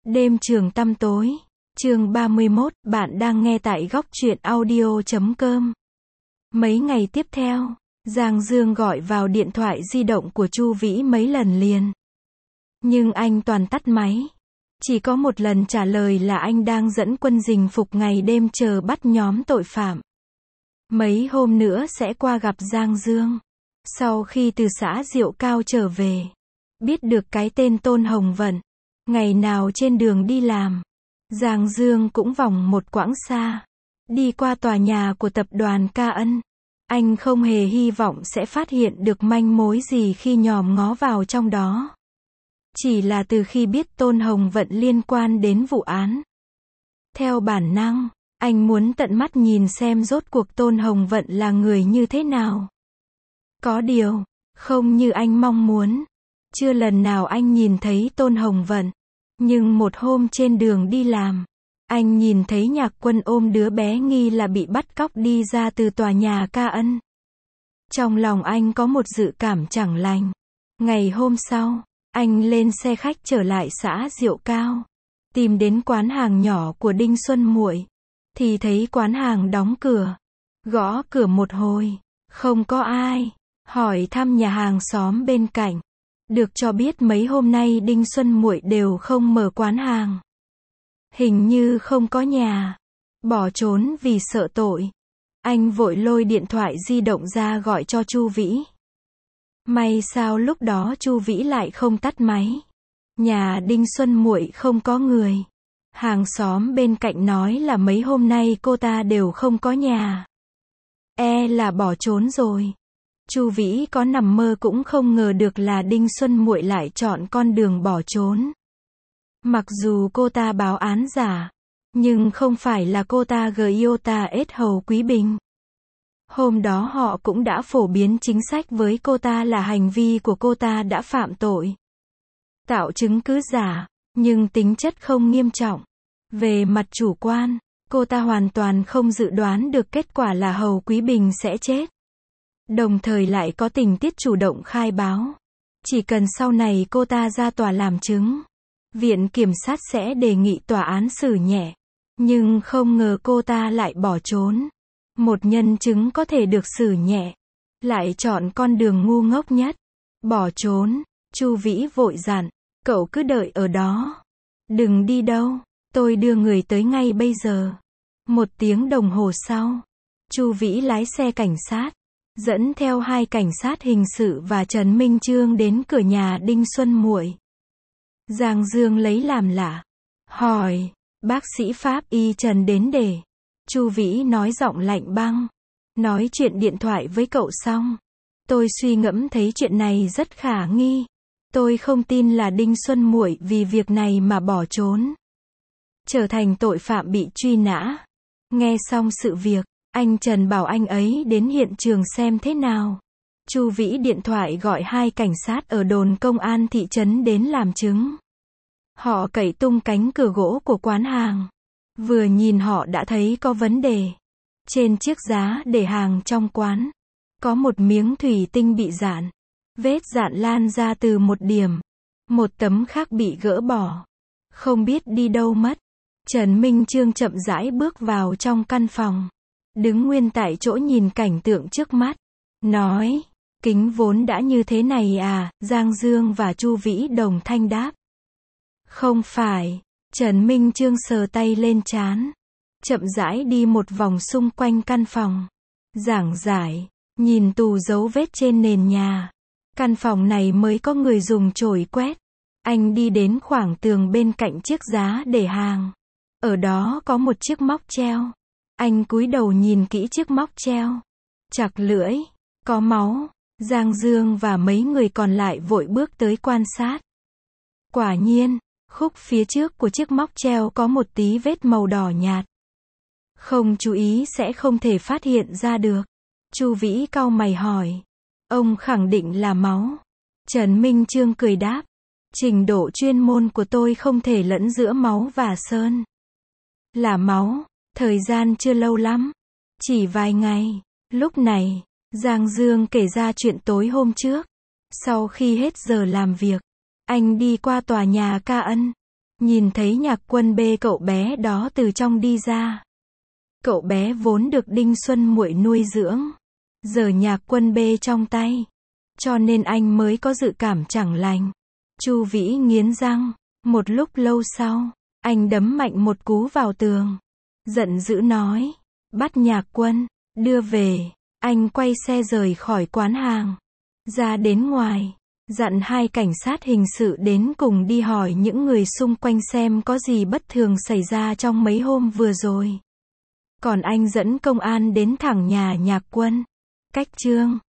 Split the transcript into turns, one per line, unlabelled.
Đêm trường tăm tối. Chương 31, bạn đang nghe tại góc truyện audio.com. Mấy ngày tiếp theo, Giang Dương gọi vào điện thoại di động của Chu Vĩ mấy lần liền. Nhưng anh toàn tắt máy. Chỉ có một lần trả lời là anh đang dẫn quân rình phục ngày đêm chờ bắt nhóm tội phạm. Mấy hôm nữa sẽ qua gặp Giang Dương. Sau khi từ xã Diệu Cao trở về, biết được cái tên Tôn Hồng Vận, ngày nào trên đường đi làm, Giang Dương cũng vòng một quãng xa, đi qua tòa nhà của tập đoàn Ca Ân. Anh không hề hy vọng sẽ phát hiện được manh mối gì khi nhòm ngó vào trong đó. Chỉ là từ khi biết Tôn Hồng Vận liên quan đến vụ án, theo bản năng, anh muốn tận mắt nhìn xem rốt cuộc Tôn Hồng Vận là người như thế nào. Có điều, không như anh mong muốn. Chưa lần nào anh nhìn thấy Tôn Hồng Vận. Nhưng một hôm trên đường đi làm, anh nhìn thấy Nhạc Quân ôm đứa bé nghi là bị bắt cóc đi ra từ tòa nhà Ca Ân. Trong lòng anh có một dự cảm chẳng lành. Ngày hôm sau, anh lên xe khách trở lại xã Diệu Cao, tìm đến quán hàng nhỏ của Đinh Xuân Muội, thì thấy quán hàng đóng cửa. Gõ cửa một hồi, không có ai. Hỏi thăm nhà hàng xóm bên cạnh, được cho biết mấy hôm nay Đinh Xuân Muội đều không mở quán hàng. Hình như không có nhà, bỏ trốn vì sợ tội. Anh vội lôi điện thoại di động ra gọi cho Chu Vĩ. May sao lúc đó Chu Vĩ lại không tắt máy. Nhà Đinh Xuân Muội không có người. Hàng xóm bên cạnh nói là mấy hôm nay cô ta đều không có nhà. Là bỏ trốn rồi. Chu Vĩ có nằm mơ cũng không ngờ được là Đinh Xuân Muội lại chọn con đường bỏ trốn. Mặc dù cô ta báo án giả, nhưng không phải là cô ta Giota ết hầu Quý Bình. Hôm đó họ cũng đã phổ biến chính sách với cô ta là hành vi của cô ta đã phạm tội. Tạo chứng cứ giả, nhưng tính chất không nghiêm trọng. Về mặt chủ quan, cô ta hoàn toàn không dự đoán được kết quả là hầu Quý Bình sẽ chết. Đồng thời lại có tình tiết chủ động khai báo. Chỉ cần sau này cô ta ra tòa làm chứng, viện kiểm sát sẽ đề nghị tòa án xử nhẹ. Nhưng không ngờ cô ta lại bỏ trốn. Một nhân chứng có thể được xử nhẹ, lại chọn con đường ngu ngốc nhất, bỏ trốn. Chu Vĩ vội dặn, cậu cứ đợi ở đó. Đừng đi đâu, tôi đưa người tới ngay bây giờ. 1 tiếng đồng hồ sau, Chu Vĩ lái xe cảnh sát, dẫn theo 2 cảnh sát hình sự và Trần Minh Chương đến cửa nhà Đinh Xuân Muội. Giang Dương lấy làm lạ, hỏi, bác sĩ pháp y Trần đến để. Chu Vĩ nói giọng lạnh băng, nói chuyện điện thoại với cậu xong, tôi suy ngẫm thấy chuyện này rất khả nghi. Tôi không tin là Đinh Xuân Muội vì việc này mà bỏ trốn, trở thành tội phạm bị truy nã. Nghe xong sự việc, anh Trần bảo anh ấy đến hiện trường xem thế nào. Chu Vĩ điện thoại gọi 2 cảnh sát ở đồn công an thị trấn đến làm chứng. Họ cậy tung cánh cửa gỗ của quán hàng. Vừa nhìn họ đã thấy có vấn đề. Trên chiếc giá để hàng trong quán, có một miếng thủy tinh bị dạn. Vết dạn lan ra từ một điểm. Một tấm khác bị gỡ bỏ. Không biết đi đâu mất. Trần Minh Chương chậm rãi bước vào trong căn phòng. Đứng nguyên tại chỗ nhìn cảnh tượng trước mắt. Nói, kính vốn đã như thế này à? Giang Dương và Chu Vĩ đồng thanh đáp. Không phải. Trần Minh Chương sờ tay lên trán, chậm rãi đi một vòng xung quanh căn phòng. Giảng giải, nhìn tù dấu vết trên nền nhà. Căn phòng này mới có người dùng chổi quét. Anh đi đến khoảng tường bên cạnh chiếc giá để hàng. Ở đó có một chiếc móc treo. Anh cúi đầu nhìn kỹ chiếc móc treo. Chặt lưỡi, có máu. Giang Dương và mấy người còn lại vội bước tới quan sát. Quả nhiên, khúc phía trước của chiếc móc treo có một tí vết màu đỏ nhạt. Không chú ý sẽ không thể phát hiện ra được. Chu Vĩ cau mày hỏi. Ông khẳng định là máu. Trần Minh Chương cười đáp. Trình độ chuyên môn của tôi không thể lẫn giữa máu và sơn. Là máu, thời gian chưa lâu lắm. Chỉ vài ngày. Lúc này, Giang Dương kể ra chuyện tối hôm trước. Sau khi hết giờ làm việc, anh đi qua tòa nhà Ca Ân. Nhìn thấy Nhạc Quân bê cậu bé đó từ trong đi ra. Cậu bé vốn được Đinh Xuân Muội nuôi dưỡng. Giờ Nhạc Quân bê trong tay. Cho nên anh mới có dự cảm chẳng lành. Chu Vĩ nghiến răng. Một lúc lâu sau, anh đấm mạnh một cú vào tường. Giận dữ nói. Bắt Nhạc Quân, đưa về. Anh quay xe rời khỏi quán hàng. Ra đến ngoài. Dặn 2 cảnh sát hình sự đến cùng đi hỏi những người xung quanh xem có gì bất thường xảy ra trong mấy hôm vừa rồi. Còn anh dẫn công an đến thẳng nhà Nhạc Quân. Cách chương